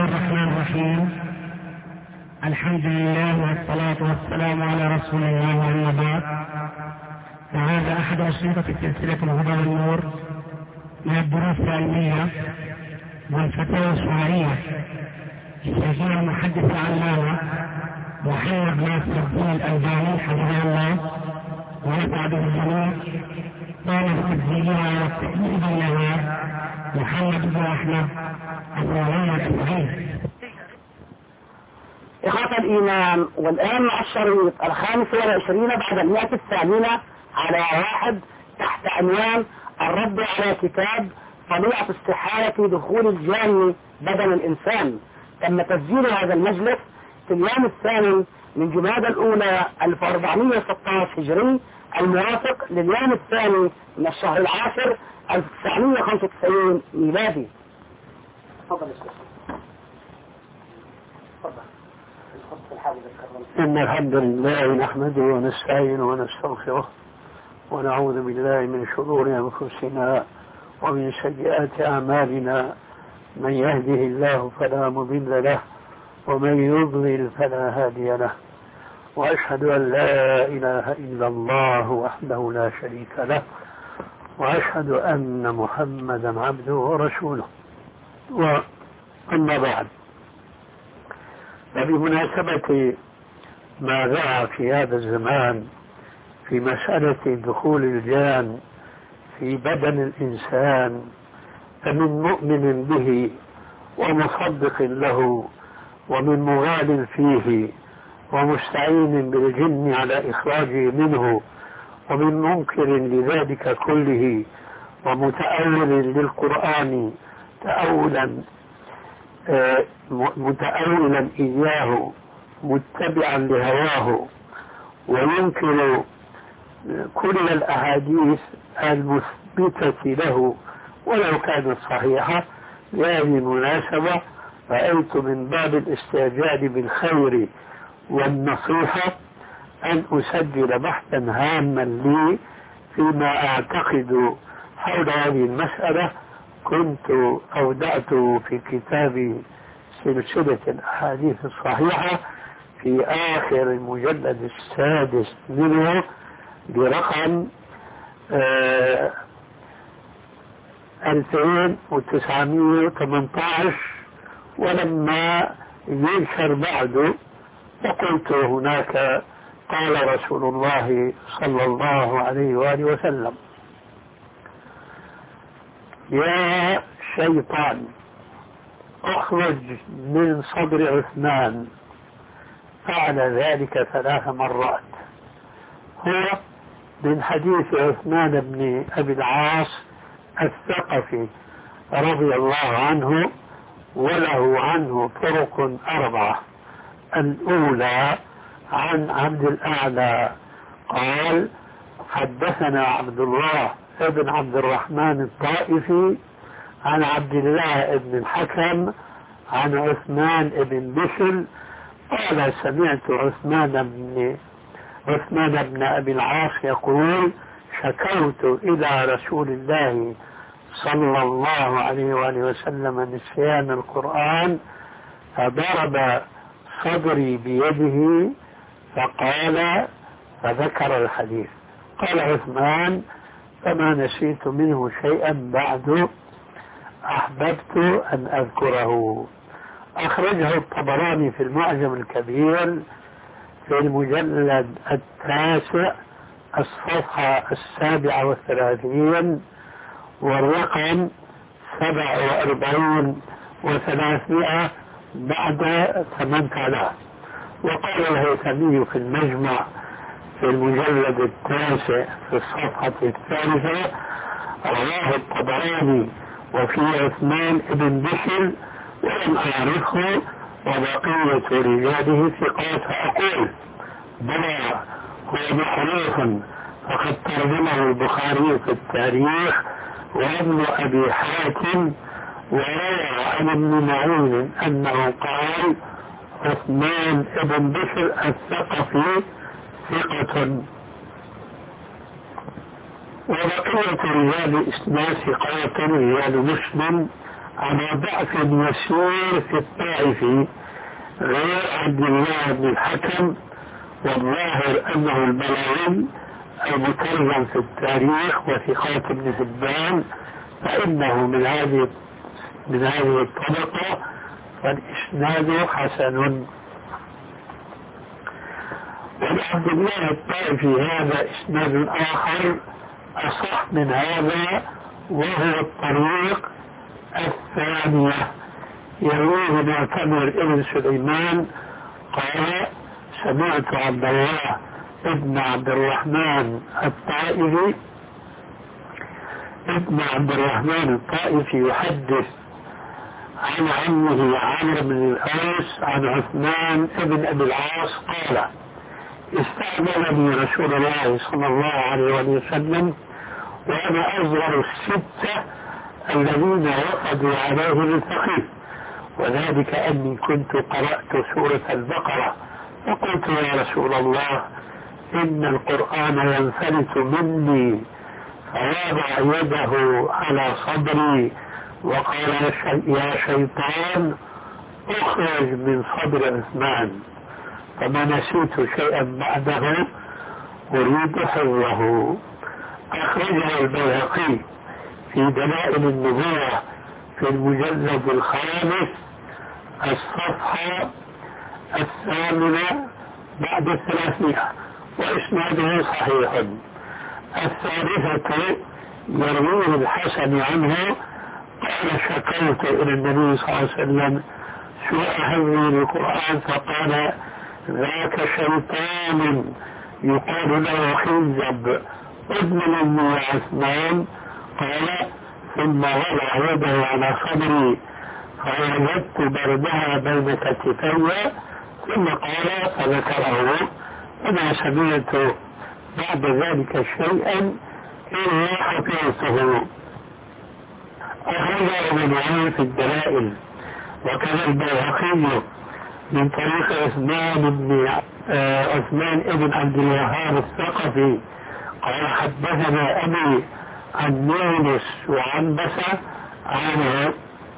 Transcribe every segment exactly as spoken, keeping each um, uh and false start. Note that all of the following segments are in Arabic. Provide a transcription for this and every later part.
الله الرحمن الرحيم. الحمد لله والصلاة والسلام على رسول الله وأما بعد، فهذا أحد أشرطة سلسلة الهدى والنور من الدروس العلمية والفتاوى الشرعية لشيخنا المحدث العلامة محمد ناصر الدين الألباني حفظه الله ونفع به الجميع. قام بتسجيلها والتأليف بينها محمد بن أحمد أبو محمد الصغير. إخوة الإيمان، والآن مع الشريط الخامس والعشرين بعد المئة الثامنة على واحد تحت عنوان الرد على كتاب طبيعة استحالة دخول الجان بدن الإنسان. تم تسجيل هذا المجلس في اليوم الثاني من جمادى الأولى ألف وأربعمائة وستة عشر هجري، الموافق لليوم الثاني من الشهر العاشر ألف وتسعمائة وخمسة وتسعين ميلادي. تفضل يا شيخ. إن الحمد لله نحمده ونستعينه ونستغفره ونعوذ بالله من شرور أنفسنا ومن سيئات أعمالنا. من يهده الله فلا مضل له ومن يضلل فلا هادي له، وأشهد أن لا إله إلا الله وحده لا شريك له، وأشهد أن محمدا عبده ورسوله. وأما بعد، فبمناسبة ما ذاع في هذا الزمان في مسألة دخول الجان في بدن الإنسان، فمن مؤمن به ومصدق له ومن مغال فيه ومستعين بالجن على إخراجه منه ومن منكر لذلك كله ومتأول للقرآن تأولا آه متأولا إياه متبعا لهواه، وينكر كل الأحاديث المثبتة له ولو كانت صحيحة. لهذه المناسبة رأيت من باب الاستعجال بالخير والنصيحة أن أسجل بحثا هاما لي فيما أعتقد حول هذه المسألة. كنت أودعته في كتاب سلسلة الأحاديث الصحيحة في آخر المجلد السادس منه برقم آه ألفين وتسعمائة وثمانية عشر، ولما ينشر بعده فقلت هناك قال رسول الله صلى الله عليه وآله وسلم: يا شيطان اخرج من صدر عثمان. فعل ذلك ثلاث مرات. هو من حديث عثمان بن أبي العاص الثقفي رضي الله عنه، وله عنه طرق أربعة. الأولى عن عبد الأعلى قال: حدثنا عبد الله ابن عبد الرحمن الطائفي عن عبد الله بن الحكم عن عثمان بن بشر قال: سمعت عثمان بن عثمان بن أبي العاص يقول: شكوت إلى رسول الله صلى الله عليه وآله وسلم نسيان القرآن فضرب صدري بيده فقال، فذكر الحديث. قال عثمان: فما نسيت منه شيئا بعد أحببت أن أذكره. أخرجه الطبراني في المعجم الكبير في المجلد التاسع الصفحة السابعة والثلاثين والرقم سبع وأربعين وثلاثمائة بعد ثمانية آلاف. وقال الهيثمي في المجمع في المجلد التاسع في الصفحة الثالثة: رواه الطبراني وفي عثمان بن بشر ولم أعرفه وبقية رجاله ثقات. أقول: بلى هو معروف، فقد ترجمه البخاري في التاريخ وابن أبي حاتم، وروى عن ابن معين أنه قال: عثمان بن بشر الثقفي ثقة. وبقية رجال الإسناد ثقات رجال مسلم على ضعف يسير في الطائف غير عبد الله بن الحكم، والظاهر أنه البلاوي المترجم في التاريخ وثقات ابن حبان، فإنه من هذه من هذه الطبقة، فالإسناد حسن. ولعبد الله الطائفي هذا إسناد آخر أصح من هذا، وهو الطريق الثانية، يرويه معتمر ابن سليمان قال سمعت عبد الله ابن عبد الرحمن الطائفي ابن عبد الرحمن الطائفي يحدث عن عمه عمرو بن الأوس عن عثمان ابن أبي العاص قال استعملني رسول الله صلى الله عليه وسلم وأنا أصغر الستة الذين وفدوا عليه بالثقيف، وذلك أني كنت قرأت سورة البقرة، فقلت يا رسول الله إن القرآن ينفلت مني، فوضع يده على صدري وقال يا شيطان اخرج من صدر عثمان، فما نسيت شيئا بعده أريد حفظه. أخرجه البيهقي في دلائل النبوة في المجلد الخامس الصفحة الثامنة بعد الثلاثمائة، وإسناده صحيح. الثالثة يرويه الحسن عنه قال شكوت إلى النبي صلى الله عليه وسلم سوء حفظي للقرآن، فقال ذاك شيطان يقال له خنزب ادمن مني يا عثمان. قال ثم وضع يده على صدري فوجدت بردها بين كتفي، ثم قال فذكره، وما سمعت بعد ذلك شيئا إلا حفظته. أخرجه ابن معين في الدلائل، وكان البيهقي من طريق عثمان بن عثمان ابن عبد الوهاب الثقفي قال حدثنا أبي عن يونس وعنبسة عنه.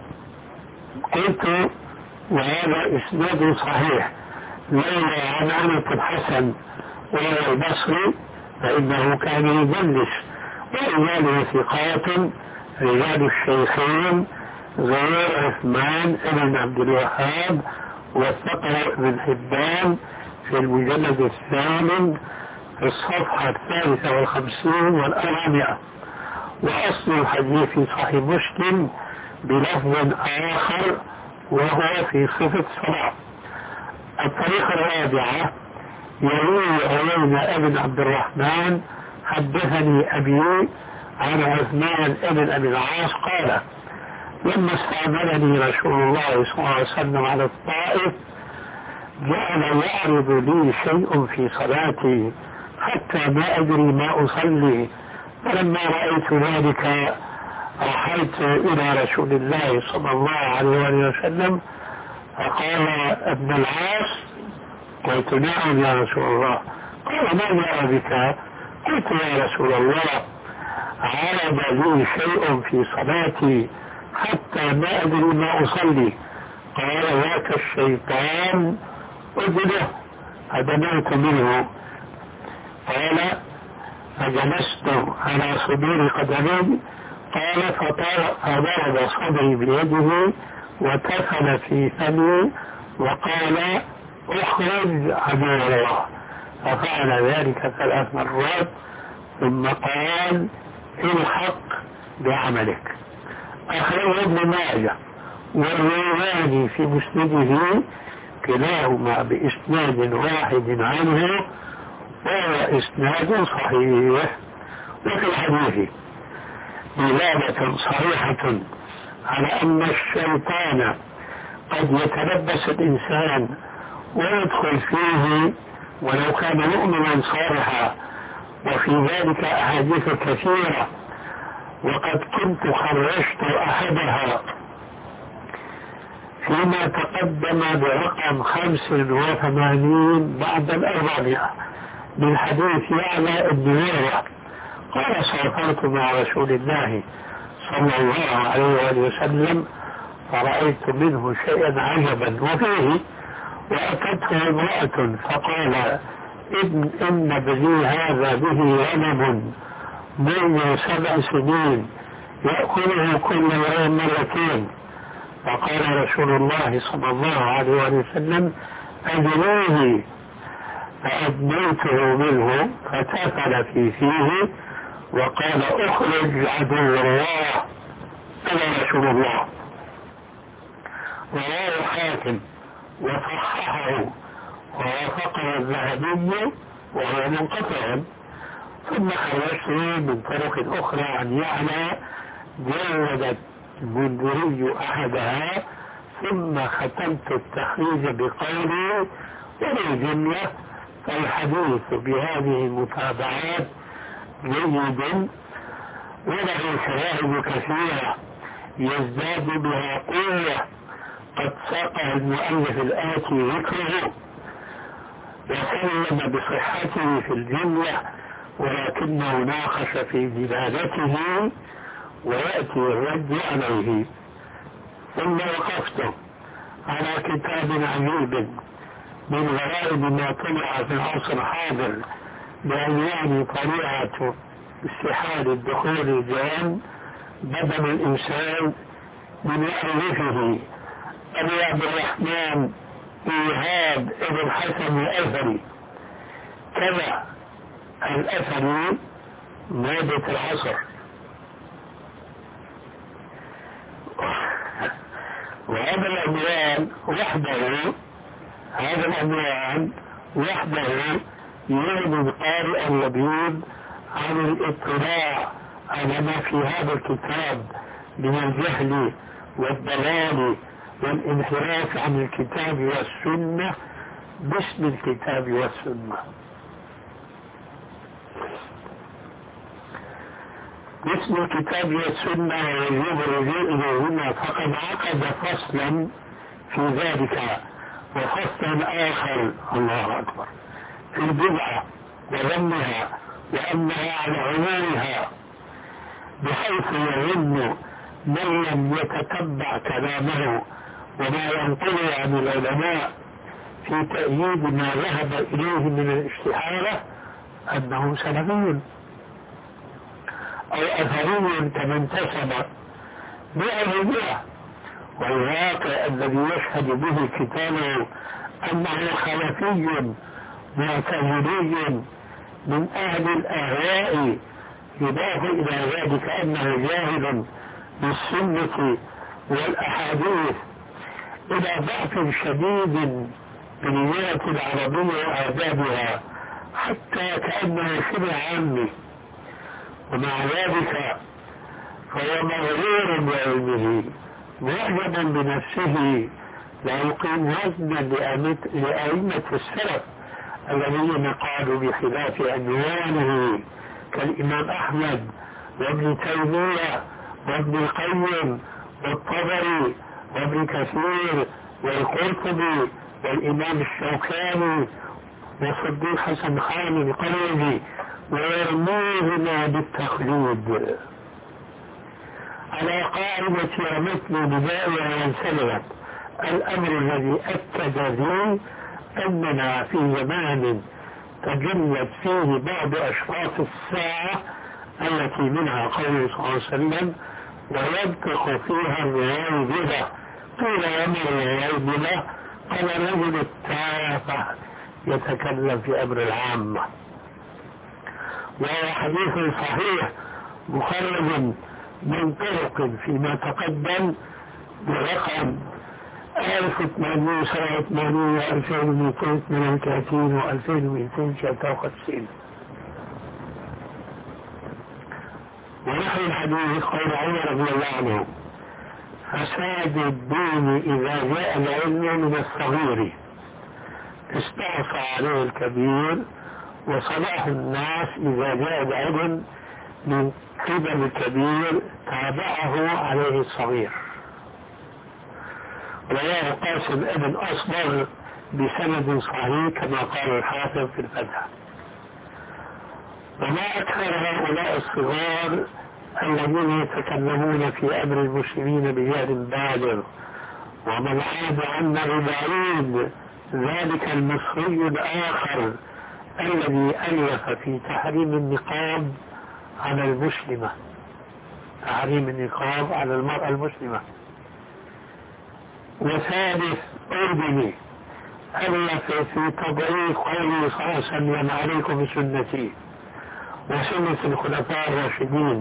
قلت وهذا إسناد صحيح لولا عن عنة الحسن وهو البصري فإنه كان يدلس، ورجاله ثقات رجال الشيخين غير عثمان بن عبد الوهاب، وثقه ابن حبان في المجلد الثامن في الصفحة الثالثة والخمسين والأربعمائة. وأصل الحديث في صحيح مسلم بلفظ آخر وهو في صفة الصلاة. الطريقة الرابعة يروي عيينة ابن عبد الرحمن حدثني أبي عن عثمان ابن أبي العاص قال لما استعملني رسول الله صلى الله عليه وسلم على الطائف جعل يعرض لي شيء في صلاتي حتى ما أدري ما أصلي، فلما رأيت ذلك رحلت إلى رسول الله صلى الله عليه وسلم فقال ابن العاص، قلت نعم يا رسول الله. قال ما جاء بك؟ قلت يا رسول الله عرض لي شيء في صلاتي حتى ما أدري ما أصلي. قال ذاك الشيطان أذنه فدنوت منه. قال فجلست على صدور قدمي. قال فضرب صدري بيده وتفل في فمي وقال اخرج عدو الله، ففعل ذلك ثلاث مرات ثم قال الحق بعملك. أخرج ابن ماجه والرواني في مسنده كلاهما بإسناد واحد عنه وهو إسناد صحيح. وفي الحديث دلالة صريحة على أن الشيطان قد يتلبس الإنسان ويدخل فيه ولو كان مؤمنا صالحا، وفي ذلك أحاديث كثيرة، وقد كنت خرجت أحدها فيما تقدم برقم خمس وثمانين بعد الأربعمائة من حديث يعلى بن هريرة قال سافرت مع رسول الله صلى الله عليه وسلم فرأيت منه شيئا عجبا. وفيه: وأتته امرأة فقال: إن, إن ابني هذا به غنم منذ سبع سنين يأكله كل يوم مرتين. فقال رسول الله صلى الله عليه وسلم: أدنيه. فأدنيته منه فتفل في فيه وقال: اخرج عدو الله. قال رسول الله. رواه الحاكم وصححه ووافقه الذهبي وهو منقطع. ثم خرجته من طرق أخرى عن يعلى جودت المنذري أحدها، ثم ختمت التخريج بقولي: وبالجملة فالحديث بهذه المتابعات جيد وله شواهد كثيرة يزداد بها قوة قد ساقها المؤلف الآتي ذكره، وسلم بصحته في الجملة، ولكنه ناقش في دلالته ويأتي الرد عليه. ثم وقفت على كتاب عجيب من غرائب ما طلع في العصر الحاضر بعنوان طليعة استحالة دخول الجان بدل الإنسان من مؤلفه أبي عبد الرحمن إيهاب ابن حسن الأثري. كذا الأثري مادة العصر. وهذا العنوان وحده هذا العنوان وحده يعلم القارئ اللبيب عن الاطلاع على ما في هذا الكتاب من الجهل والضلال والانحراف عن الكتاب والسنة باسم الكتاب والسنة. باسم الكتاب والسنة ويجوب الرجوع إليهما، فقد عقد فصلا في ذلك وفصلا آخر الله أكبر في البدعة وذمها وأنها على عمومها، بحيث يظن من لم يتتبع كلامه وما ينقل عن العلماء في تأييد ما ذهب إليه من الاستحالة أنه سلفي أو أثري كمن انتسب مئة بالمئة، والواقع الذي يشهد به كتابه أنه خلفي معتزلي من أهل الأهواء، يضاف إلى ذلك أنه جاهل بالسنة والأحاديث إلى ضعف شديد باللغة العربية وآدابها حتى كأنه شبه عامي، ومع ذلك فهو مغرور بعلمه معجبا بنفسه لا يقيم وزنا لأئمة السلف الذين قالوا بخلاف عنوانه كالإمام أحمد وابن تيمية وابن القيم والطبري وابن كثير والقرطبي والإمام الشوكاني وصديق حسن خان القرني، ويرموهما بالتخليد على قاعدة ومثل بداية وانسلت. الأمر الذي أكد لي أننا في زمان تجلت فيه بعض أشراط الساعة التي منها قوله صلى الله عليه وسلم: وينطق فيها الغيبة. قيل وما الغيبة؟ قال: رجل التافه يتكلم في أمر العامة. وهو حديث صحيح مخرج من طرق فيما تقدم برقم ألف وثمانمائة وسبعة وثمانين وألفين ومئتين وثمانية وثلاثين وألفين ومئتين وثلاثة وخمسين. ونحن الحديث قول عمر رضي الله عنه: فساد الدين إذا جاء العلم من الصغير استعصى عليه الكبير، وصلاح الناس إذا جاء العلم من قبل الكبير تابعه عليه الصغير. رواه قاسم ابن أصبغ بسند صحيح كما قال الحافظ في الفتح. وما أكثر هؤلاء الصغار الذين يتكلمون في أمر المسلمين بجهل بالغ، ومن عاد عنا ببعيد ذلك المصري الآخر الذي ألف في تحريم النقاب على المسلمة، تحريم النقاب على المرأة المسلمة. وثالث أردني ألف في تضعيف قوله صلى الله عليه وسلم عليكم بسنتي وسنة الخلفاء الراشدين،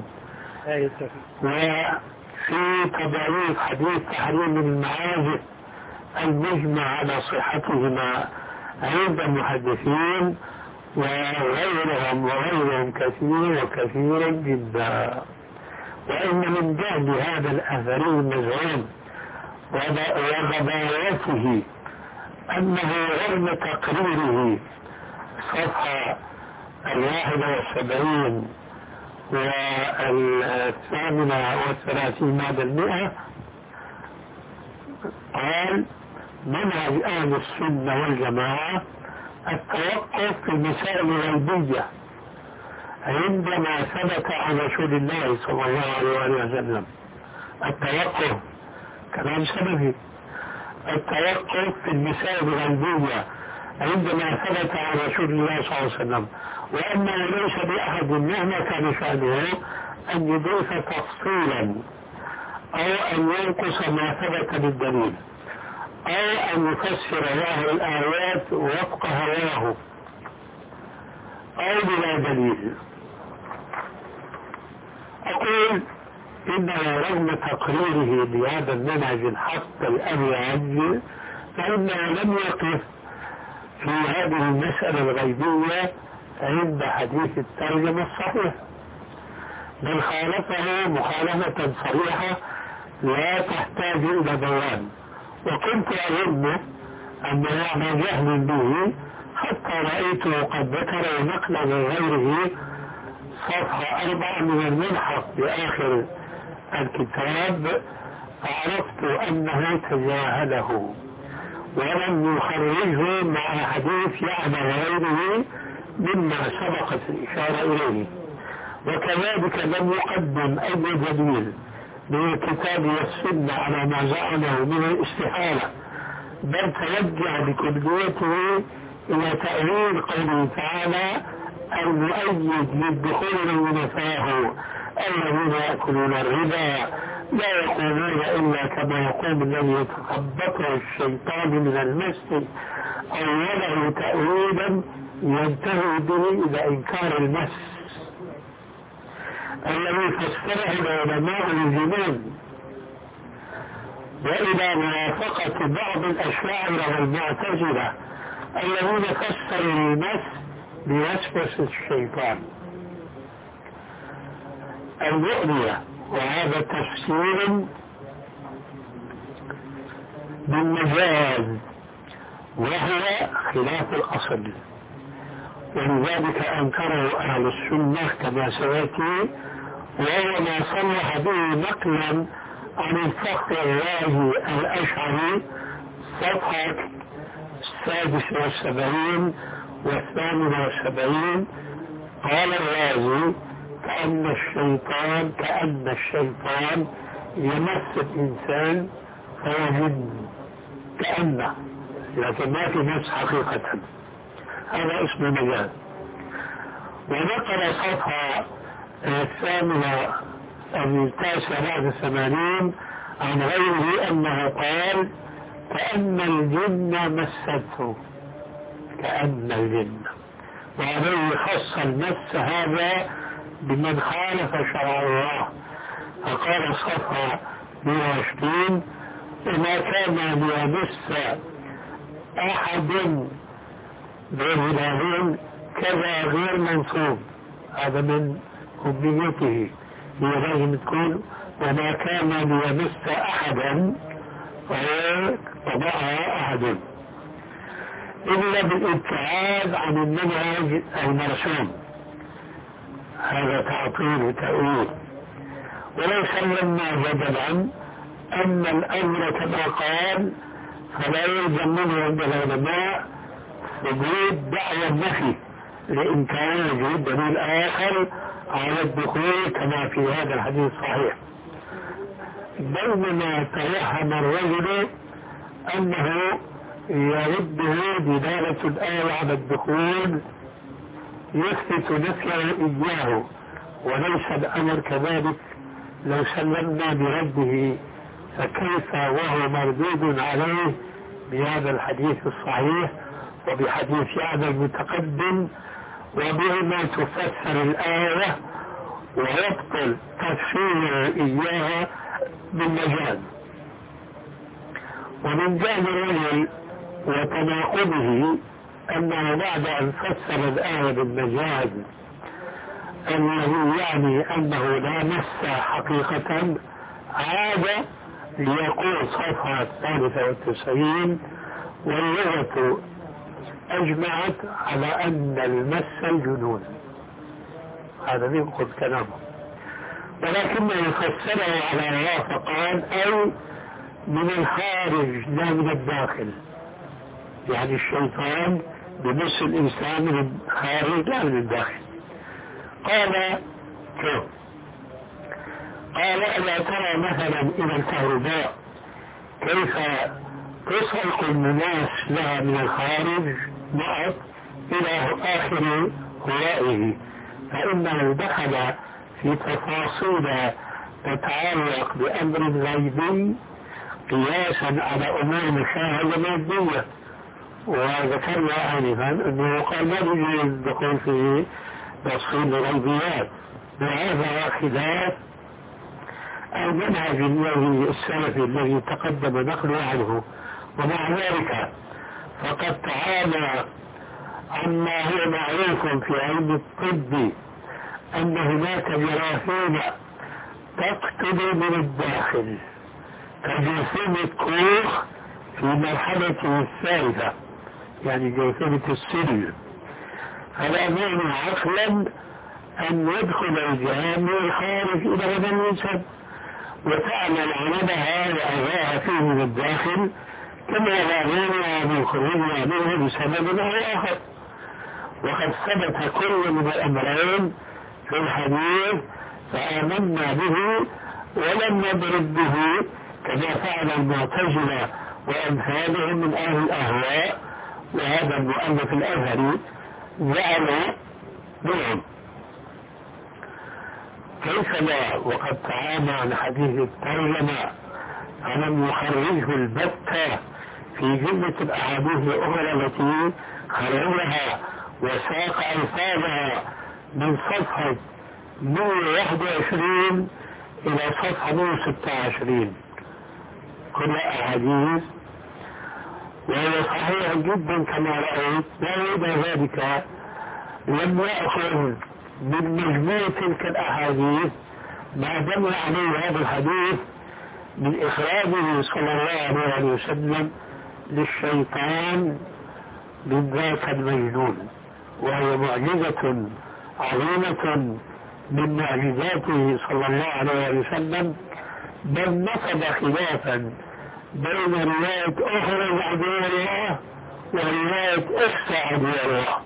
وفي تضعيف حديث تحريم المعازف المجمع على صحتهما عند المحدثين وغيرهم وغيرهم كثير وكثير جدا. وإن من جهل هذا الأثري المزعوم وغباوته أنه رغم تقريره صفحة الواحدة والسبعين والثامنة والثلاثين بعد المئة قال منهج أهل السنة والجماعة التوقف في المسائل الغيبية عندما ثبت عن رسول الله صلى الله عليه وسلم. التوقف كلام سلفي، التوقف في المسائل الغيبية عندما ثبت عن رسول الله صلى الله عليه وسلم، وأنه ليس بأحد مهما كان شأنه أن يضيف تفصيلا أو أن ينقص ما ثبت بالدليل أو أن يفسر له الآيات وفق هواه أو بلا دليل. أقول إنه رغم تقريره بهذا المنهج الحق الأبيض فإنه لم يقف في هذه المسألة الغيبية عند حديث الترجمة الصحيح، بل خالفه مخالفة صريحة لا تحتاج إلى بيان. وكنت أظن أنه على جهل به حتى رأيته قد ذكر نقلا من غيره صفحة أربعة من الملحق بآخر الكتاب، فعرفت أنه تجاهله ولم يخرجه مع حديث يعني غيره مما سبقت الإشارة إليه. وكذلك لم يقدم أي دليل من الكتاب والسنة على ما زعمه من الاستحالة، بل توجه بكليته إلى تأويل قوله تعالى المؤيد للدخول من فاه الذين يأكلون الربا لا يقومون إلا كما يقوم الذي يتخبطه الشيطان من المس، أوله تأويلا ينتهي به إلى إنكار المس الذي فسره العلماء الجنون، وإلى موافقة بعض الأشاعرة والمعتزلة الذين فسروا المس بوسوسة الشيطان الرؤية، وهذا تفسير بالمجاز وهو خلاف الأصل، ولذلك أنكره أهل السنة كما سيأتي، وهو ما صلح به نقلا عن الفخر الرازي الأشعري صفحة السادس والسبعين والثامن والسبعين. قال الرازي كأن الشيطان كأن الشيطان يمس الإنسان فيجن كأنه، لكن ما في نفس حقيقة، هذا اسم مجاز. ونقل صفحة الثامنة التاسعة بعد الثمانين عن غيره أنه قال كأن الجن مسته، كأن الجن، وعليه خص المس هذا بمن خالف شرع الله، فقال صفحة مئة وعشرين وما كان ليمس أحد بهلالين كذا غير منصوب، هذا من أمنيته، هي لازم تكون وما كان ليمس أحدا وهو طبعها أحد إلا بالابتعاد عن المنهج المرسوم، هذا تعطيل وتأويل. ولو سلمنا جدلا أن الأمر كما قال فلا يلزم منه عند العلماء وجود دعوى النفي لإمكان وجود دليل آخر على الدخول كما في هذا الحديث الصحيح. بينما توهم الرجل أنه يرده دلالة الآية على الدخول يثبت نفيه إياه، وليس الأمر كذلك. لو سلمنا برده فكيف وهو مردود عليه بهذا الحديث الصحيح وبحديث هذا المتقدم وبهما تفسر الآية ويبطل تفسير إياها بالمجاز. ومن جهل الرجل وتناقضه أنه بعد أن فسر الآية بالمجاز الذي يعني أنه لا مس حقيقة عاد ليقول صفحة الثالثة والتسعين واللغة أجمعت على أن المس الجنون. هذا ينقض كلامه، ولكنه فسره على الله فقال أي من الخارج لا من الداخل، يعني الشيطان بمس الإنسان من الخارج لا من الداخل. قال كيف؟ قال ألا ترى مثلا إلى الكهرباء كيف تسرق الناس لها من الخارج نعت إلى آخر هوائه، فإنه دخل في تفاصيل تتعلق بأمر غيبي قياسا على أمور مشاهدة مادية. وذكرنا آنفا أنه قال ما يجوز الدخول في تفصيل الغيبيات، وهذا خلاف المنهج الذي السلفي الذي تقدم نقله عنه. ومع ذلك فقد تعالى عما هو معروف في علم الطب أن هناك جراثيم تقتل من الداخل كجرثومة الكوخ في مرحلته الثالثة، يعني جرثومة السل، فلا مانع عقلا أن يدخل الجهاز من الخارج إلى بدن الإنسان وتعمل عملها وأذاها فيه من الداخل كما لا مانع من خروجها منه بسبب أو آخر. وقد ثبت كل من الأمرين في الحديث فآمنا به ولم نضرب به كما فعل المعتزلة وأمثالهم من أهل الأهواء. وهذا المؤلف الأزهري جعل منهم كيف لا وقد تعامى عن حديث الترجمة فلم يخرجه البتة في جملة الأحاديث الأخرى التي خرجها وساق ألفاظها من صفحة مئة وواحد وعشرين إلى صفحة مئة وستة وعشرين كلها أحاديث، وهي صحيح جدا كما رأيت. وإلى ذلك لم يأخذ من مجموع تلك الأحاديث ما دل عليه هذا الحديث من إخراجه صلى الله عليه وسلم للشيطان من ذاك المجنون، وهي معجزة عظيمة من معجزاته صلى الله عليه وسلم، بل نصب خلافا بين رواية أخرى عدو الله ورواية أخرى عدو الله.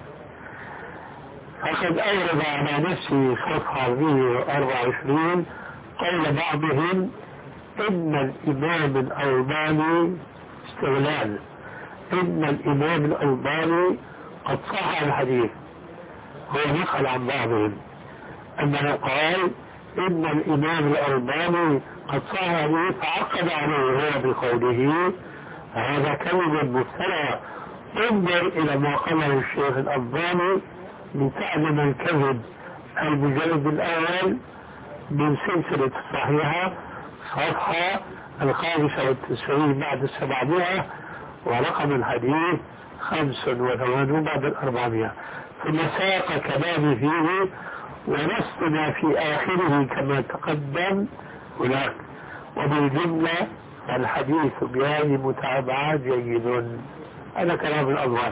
فقد أورد على نفسه صفحة مئة وأربعة وعشرين قول بعضهم إن الإمام الألباني استغلال إن الإمام الألباني قد صح الحديث. هو نقل عن بعضهم أنه قال إن الإمام الألباني قد صح الحديث فعقد عليه هو بقوله هذا كلمة مفترى. انظر إلى ما قاله الشيخ الألباني لتعلم الكذب. المجلد الأول من سلسلة الصحيحة صفحة الخامسة والتسعين بعد السبعمائة ورقم الحديث خمس وثمانون بعد الأربعمائة. ثم ساق كلامي فيه ونصنا في آخره كما تقدم هناك. وبالجملة الحديث بهذه متابعات جيد. هذا كلام الألباني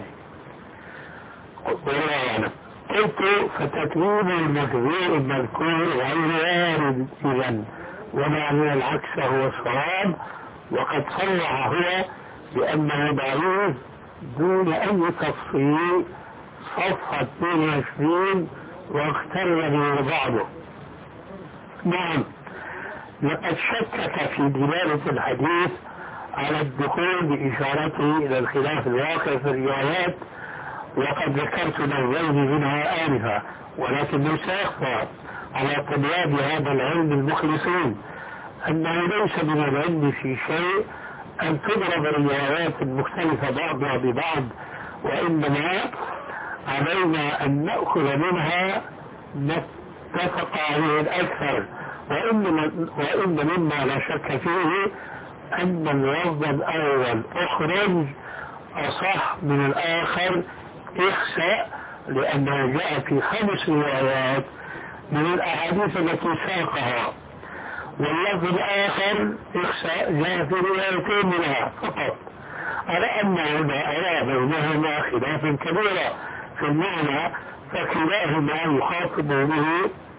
والله أعلم. قلت فتكوين المكذوب المذكور غير وارد إذن، ومعنى العكس هو الصواب. وقد صرح هو بأنه ضعيف دون أي تفصيل صفحة اثنين وعشرين واقترن به بعضه. نعم، لقد شكك في دلالة الحديث على الدخول بإشارته إلى الخلاف الواقع في الروايات، وقد ذكرت نوعين منها آنفا، ولكنه سيخفى على طلاب هذا العلم المخلصين أنه ليس من العلم في شيء أن تضرب الروايات المختلفة بعضها ببعض، وإنما علينا أن نأخذ منها نتفق عليه الأكثر. وإن, وإن مما لا شك فيه أن اللفظ الأول أخرج أصح من الآخر اخسأ، لأنه جاء في خمس روايات من الأحاديث التي ساقها، واللفظ الآخر اخسأ جاء في روايتين منها فقط، على أن هنا أرى بينهما خلافا كبيرا في المعنى، فكلاهما يخاطب به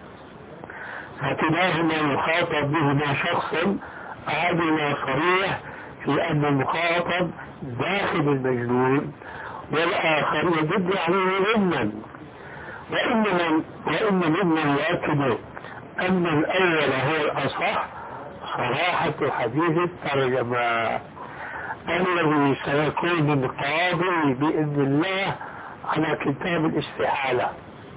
فكلاهما يخاطب بهما شخص أحدهما صريح في أن المخاطب داخل المجنون، والآخر يدل عليه ضمنا. وإن من وإن ممن يؤكد أن الأول هو الأصح صراحة حديث الترجمة الذي سيكون من قاضي بإذن الله على كتاب الاستحالة.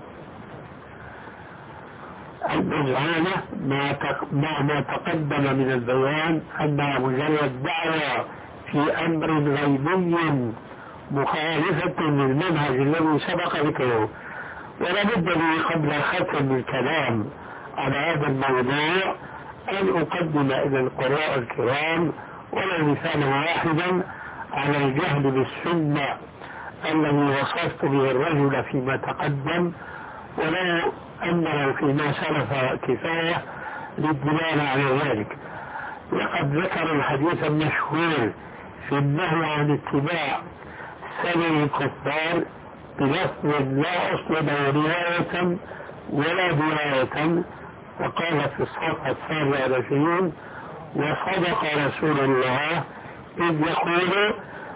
المجعانة مع ما تقدم من البيان أنها مجرد دعوة في أمر غيبي مخالفة للمنهج الذي سبق ذكره، ولا بد لي قبل ختم الكلام على هذا الموضوع أن أقدم إلى القراء الكرام ولا مثالا واحدا على الجهل بالسنة الذي وصفت به الرجل فيما تقدم، ولو أنه فيما سلف كفاية للدلالة على ذلك. لقد ذكر الحديث المشهور في النهي عن اتباع سبيل الكفار بلفظ لا أصل له رواية ولا دراية، وقال في الصفحة السابعة والعشرين: وصدق رسول الله إذ يقول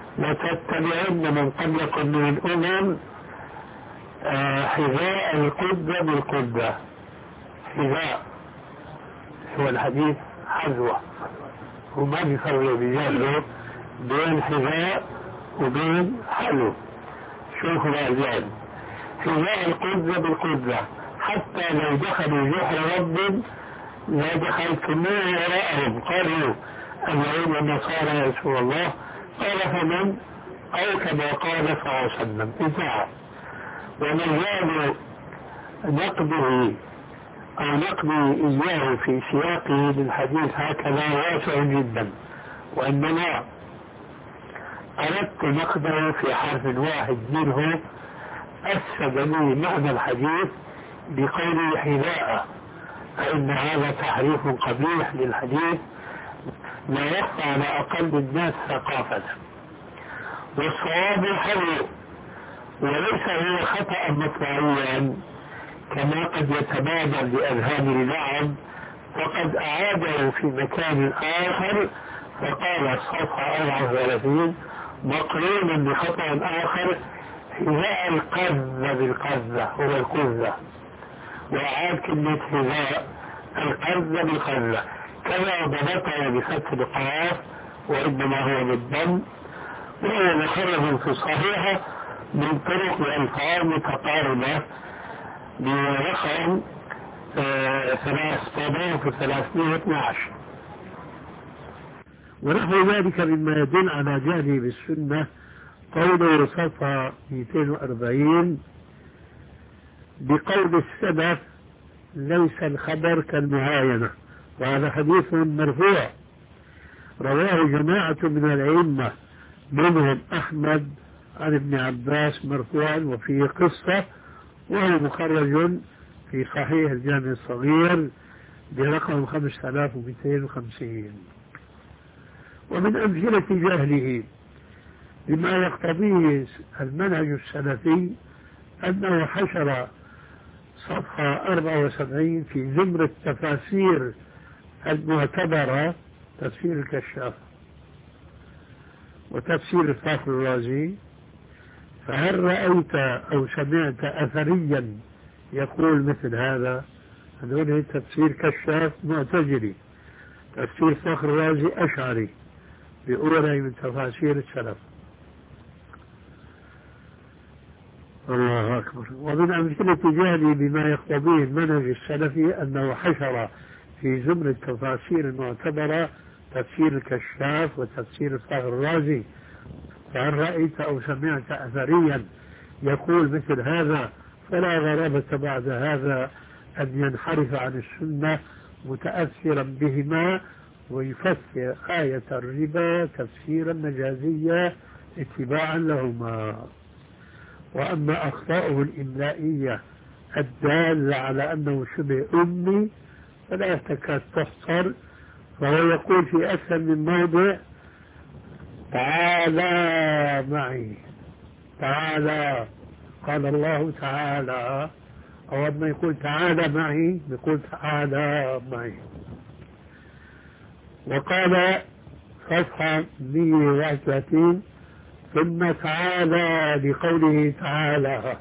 لتتبعن من قبلكم من الأمم آه حذاء القدة بالقدة. حذاء هو الحديث حذوة، وما بيفرق بجانه بين حذاء وبين حلو. شوفوا الأعجاب، حذاء القدة بالقدة، حتى لو دخلوا جحر رب لا دخلتموه وراءهم. قالوا اليهود والنصارى يا رسول الله، قال فمن؟ أو كما قال صلى الله عليه وسلم إذاعة. ومجال نقده أو نقده إياه في سياقه للحديث هكذا واسع جدا، وإنما أردت نقده في حرف واحد منه أفسد لي معنى الحديث بقوله حذاء، فإن هذا تحريف قبيح للحديث لا يخفى على أقل الناس ثقافة. والصواب حلو، وليس هو خطأ مطبعيا كما قد يتبادر لأذهان البعض، فقد أعاده في مكان آخر فقال الصفحة أربعة وثلاثين مقرونا بخطأ آخر حذاء القذة بالقذة هو القذة، وأعاد كلمة حذاء القذة بالقذة، كما ضبطها بفتح القاف وإنما هو بالضم، وهو مخرج في الصحيحة من طرق الألفاظ متقاربة برقم ثلاث آلاف وثلاثمائة واثني عشر. ونحو ذلك مما يدل على جهله بالسنة قوله صفحة مئتين وأربعين بقول السلف ليس الخبر كالمعاينة، وهذا حديث مرفوع رواه جماعة من الأئمة منهم أحمد عن ابن عباس مرفوعا وفيه قصة، وهو مخرج في صحيح الجامع الصغير برقم خمسة آلاف ومئتين وخمسين. ومن أمثلة جهله بما يقتضيه المنهج السلفي أنه حشر صفحة أربعة وسبعين في زمرة التفاسير المعتبرة تفسير الكشاف وتفسير الفخر الرازي، فهل رأيت أو سمعت أثريا يقول مثل هذا، هذول تفسير كشاف معتزلي، تفسير فخر الرازي أشعري، بأولى من تفاسير السلف. الله أكبر. ومن أمثلة جهلي بما يقتضيه المنهج السلفي أنه حشر في زمرة التفاسير المعتبرة تفسير الكشاف وتفسير الفخر الرازي. فهل رأيت أو سمعت أثريا يقول مثل هذا؟ فلا غرابة بعد هذا أن ينحرف عن السنة متأثرا بهما ويفسر آية الربا تفسيرا مجازيا اتباعا لهما. وأما أخطاؤه الإملائية الدالة على أنه شبه أمي فلا تكاد تحصر، فهو يقول في أكثر من موضع تعالى معي، تعالى، قال الله تعالى، أو أما يقول تعالى معي يقول تعالى معي. وقال صفحة مئة وواحد وثلاثين ثم تعالى لقوله تعالى.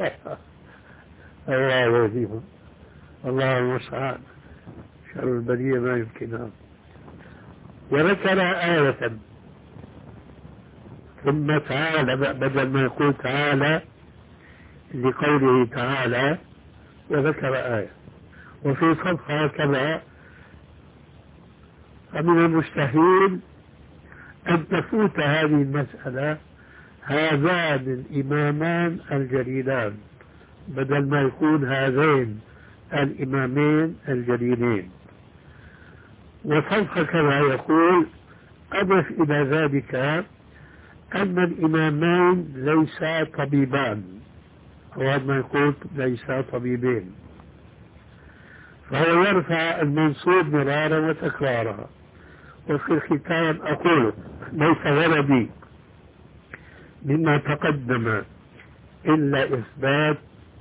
الله وزيهم، الله المستعان، شر البلية ما يمكنها. وذكر آية ثم تعالى بدل ما يقول تعالى لقوله تعالى، وذكر آية. وفي صفحة كذا فمن المستحيل أن تفوت هذه المسألة هذان الإمامان الجليلان بدل ما يكون هذين الإمامين الجليلين. وصفحة كذا يقول أضف إلى ذلك أن الإمامين ليسا طبيبان، أو ما يقول ليسا طبيبين، فهو يرفع المنصوب مرارا وتكرارا. وفي الختام أقول ليس ولدي مما تقدم إلا إثبات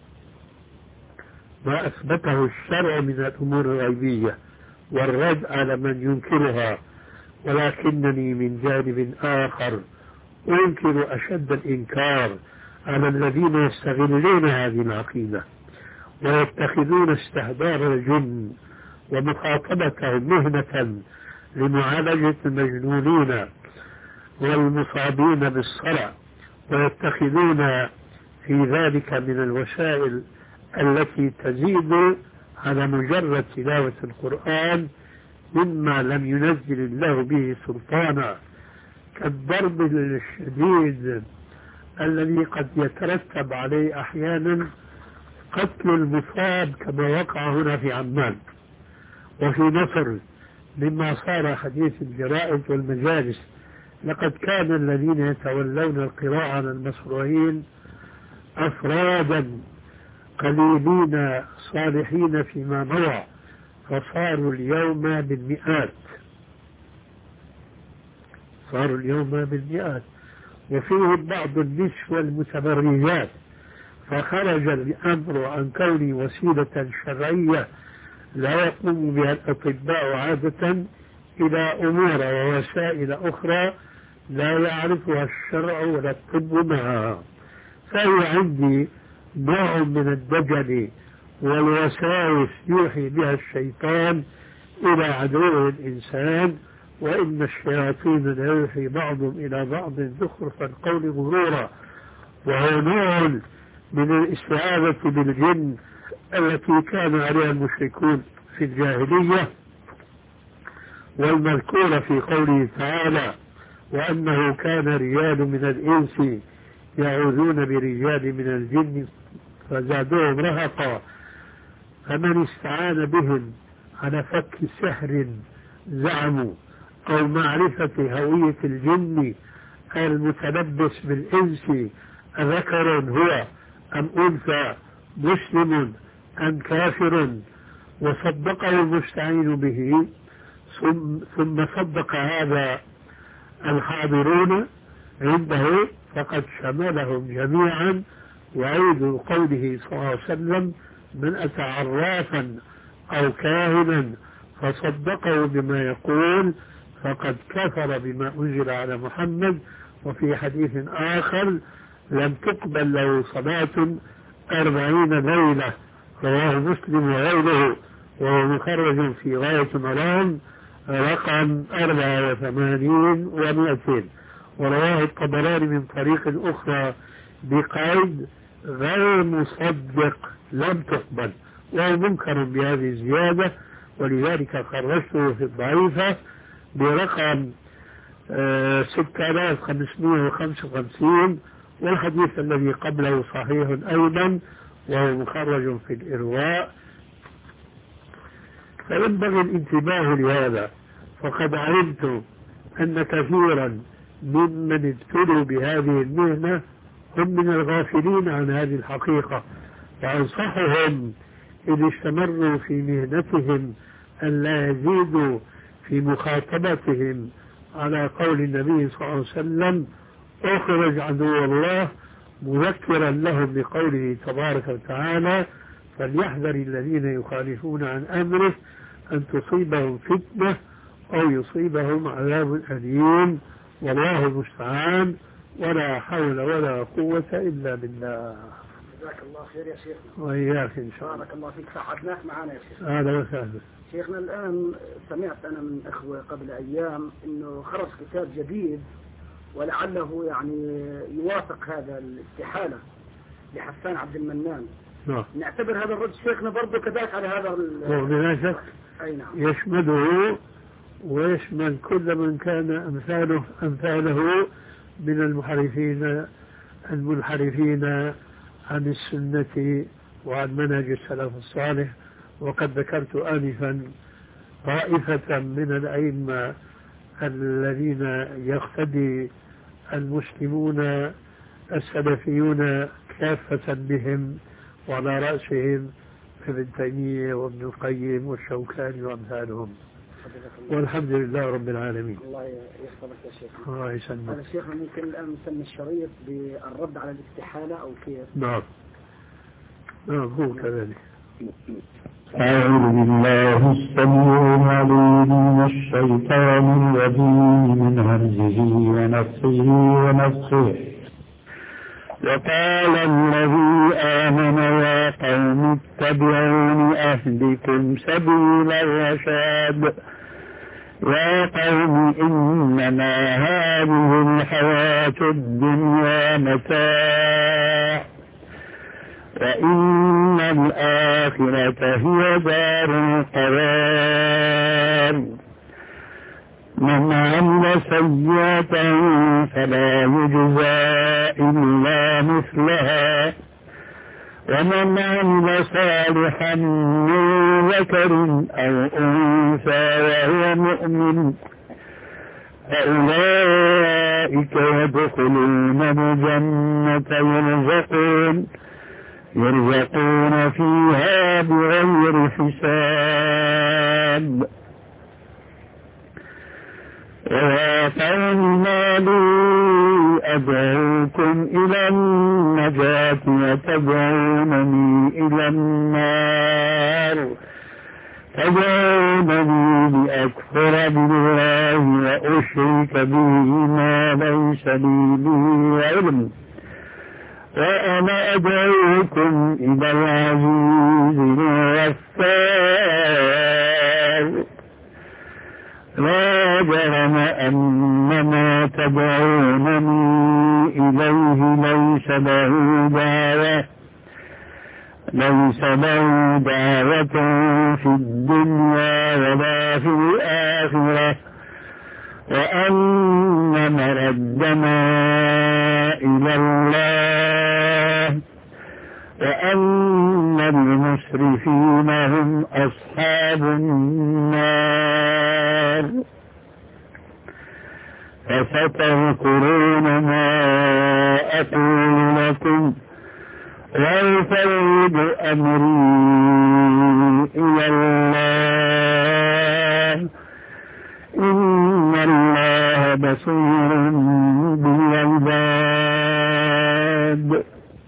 ما أثبته الشرع من الأمور الغيبية والرد على من ينكرها، ولكنني من جانب آخر أنكر أشد الإنكار على الذين يستغلون هذه العقيدة ويتخذون استهدار الجن ومخاطبتهم مهنة لمعالجة المجنونين والمصابين بالصرع، ويتخذون في ذلك من الوسائل التي تزيد على مجرد تلاوة القرآن مما لم ينزل الله به سلطانا، كالضرب الشديد الذي قد يترتب عليه أحيانا قتل المصاب كما وقع هنا في عمان وفي مصر، مما صار حديث الجرائد والمجالس. لقد كان الذين يتولون القراءة على المصروعين أفرادا قليلين صالحين فيما مضى، فصاروا اليوم بالمئات، صاروا اليوم بالمئات، وفيهم بعض النسوة المتبرجات. فخرج الأمر عن كون وسيلة شرعية لا يقوم بها الأطباء عادة إلى أمور ووسائل أخرى لا يعرفها الشرع ولا الطب معها. فهي عندي نوع من الدجل والوساوس يوحي بها الشيطان إلى عدو الإنسان، وإن الشياطين لا يوحي بعضهم إلى بعض زخرف القول غرورا. وهو نوع من الاستعاذة بالجن التي كان عليها المشركون في الجاهلية، والمذكورة في قوله تعالى وأنه كان رجال من الإنس يعوذون برجال من الجن فزادوهم رهقا. فمن استعان بهم على فك سحر زعموا أو معرفة هوية الجن المتلبس بالإنس أذكر هو أم أنثى، مسلم أم كافر، وصدقه المستعين به، ثم صدق هذا الحاضرون عنده فقد شملهم جميعا. وعيد قوله صلى الله عليه وسلم من أتى عرافا أو كاهنا فصدقه بما يقول فقد كفر بما أنزل على محمد. وفي حديث آخر لم تقبل له صلاة أربعين ليلة رواه مسلم وغيره وهو مخرج في غاية مرام رقم أربعة وثمانين ومئتين، ورواه الطبراني من طريق أخرى بقيد غير مصدق لم تقبل، وهو منكر بهذه الزيادة، ولذلك خرجته في الضعيفة برقم ستة آلاف وخمسمائة وخمسة وخمسين، والحديث الذي قبله صحيح أيضا وهو مخرج في الإرواء. فينبغي الانتباه لهذا، فقد علمت أن كثيرا ممن ابتلوا بهذه المهنة هم من الغافلين عن هذه الحقيقة، وأنصحهم إذا استمروا في مهنتهم أن لا يزيدوا في مخاطبتهم على قول النبي صلى الله عليه وسلم: اخرج عدو الله، مذكرا لهم بقوله تبارك وتعالى: فليحذر الذين يخالفون عن أمره أن تصيبهم فتنة أو يصيبهم عذاب أليم، والله المستعان، ولا حول ولا قوة إلا بالله. جزاك الله خير يا شيخنا. وإياك إن شاء الله. بارك الله فيك، ساعدناك معنا يا شيخ. أهلا وسهلا. شيخنا الآن سمعت أنا من إخوة قبل أيام إنه خرج كتاب جديد ولعله يعني يوافق هذا الاستحالة لحسان عبد المنان. نعم. نعتبر هذا الرد شيخنا برضه كذلك على هذا بلا شك. أي نعم. يشمله ويشمل كل من كان أمثاله أمثاله من المحرفين المنحرفين عن السنة وعن منهج السلف الصالح. وقد ذكرت آنفا طائفة من الأئمة الذين يقتدي المسلمون السلفيون كافة بهم، وعلى رأسهم ابن تيمية وابن القيم والشوكاني وأمثالهم، والحمد لله رب العالمين. الله يحفظك يا شيخ. الله يسلمك. هذا شيخنا ممكن الآن نسمي الشريط بالرد على الاستحالة أو كيف؟ نعم نعم هو كذلك. أعوذ بالله السميع العليم من الشيطان الرجيم من همزه ونفسه ونفسه. وقال الذي آمن: يا قوم اتبعون أهدكم سبيل الرشاد. يا قوم إنما هذه الحياة الدنيا متاع، وإن الآخرة هي دار القرار. من عمل سيئة فلا يجزى إلا مثلها، ومن عمل صالحا من ذكر أو أنثى وهو مؤمن فأولئك يدخلون الجنة يرزقون يرزقون فيها بغير حساب. ويا قوم ما لي أدعوكم إلى النجاة وتدعونني إلى النار، تدعونني لأكفر بالله وأشرك به ما ليس لي به علم، وأنا أدعوكم إلى العزيز الغفار. لا جرم أن ما تدعونني إليه ليس له دعوة ليس له دعوة في الدنيا ولا في الآخرة، وأن مردنا إلى الله، وأن المسرفين هم أصحاب النار. فستذكرون ما أقول لكم وأفوض أمري إلى الله، إن الله بصير بالعباد.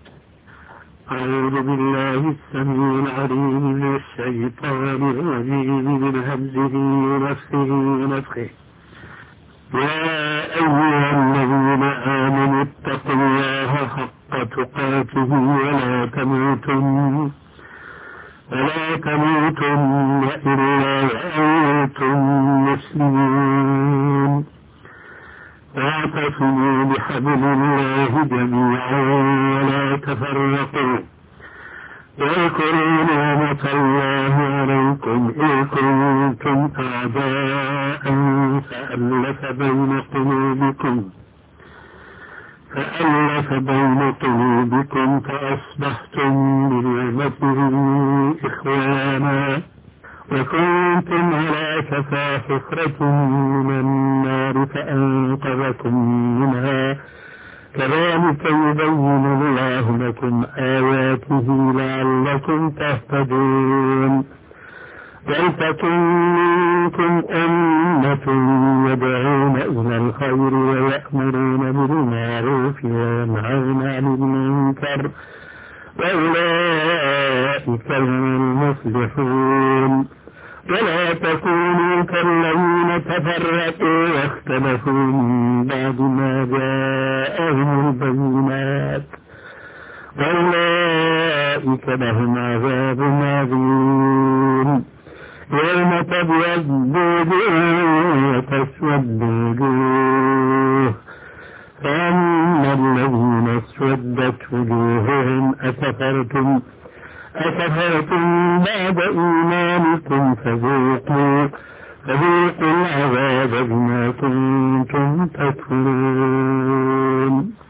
أعوذ بالله السميع العليم من الشيطان الرجيم من همزه ونفسه ونفخه. يا أيها الذين آمنوا اتقوا الله حق تقاته ولا تموتن الله جميعا ولا تفرقوا واذكروا نعمة الله عليكم إذ كنتم أعداء فألف بين قلوبكم فألف بين قلوبكم فأصبحتم بنعمته إخوانا وكنتم على شفا حفرة من النار فأنقذكم منها كذلك يبين الله لكم آياته لعلكم تهتدون ولتكن منكم أمة يدعون إلى الخير ويأمرون بالمعروف وينهون عن المنكر وأولئك هم المفلحون ولا تكونوا كالذين تفرقوا واختلفوا من بعد ما جاءهم البينات وأولئك لهم عذاب عظيم يوم تبيض وجوه وتسود وجوه فأما الذين اسودت وجوههم أكفرتم أكفرتم بعد إيمانكم فذوقوا فذوقوا العذاب بما كنتم تكفرون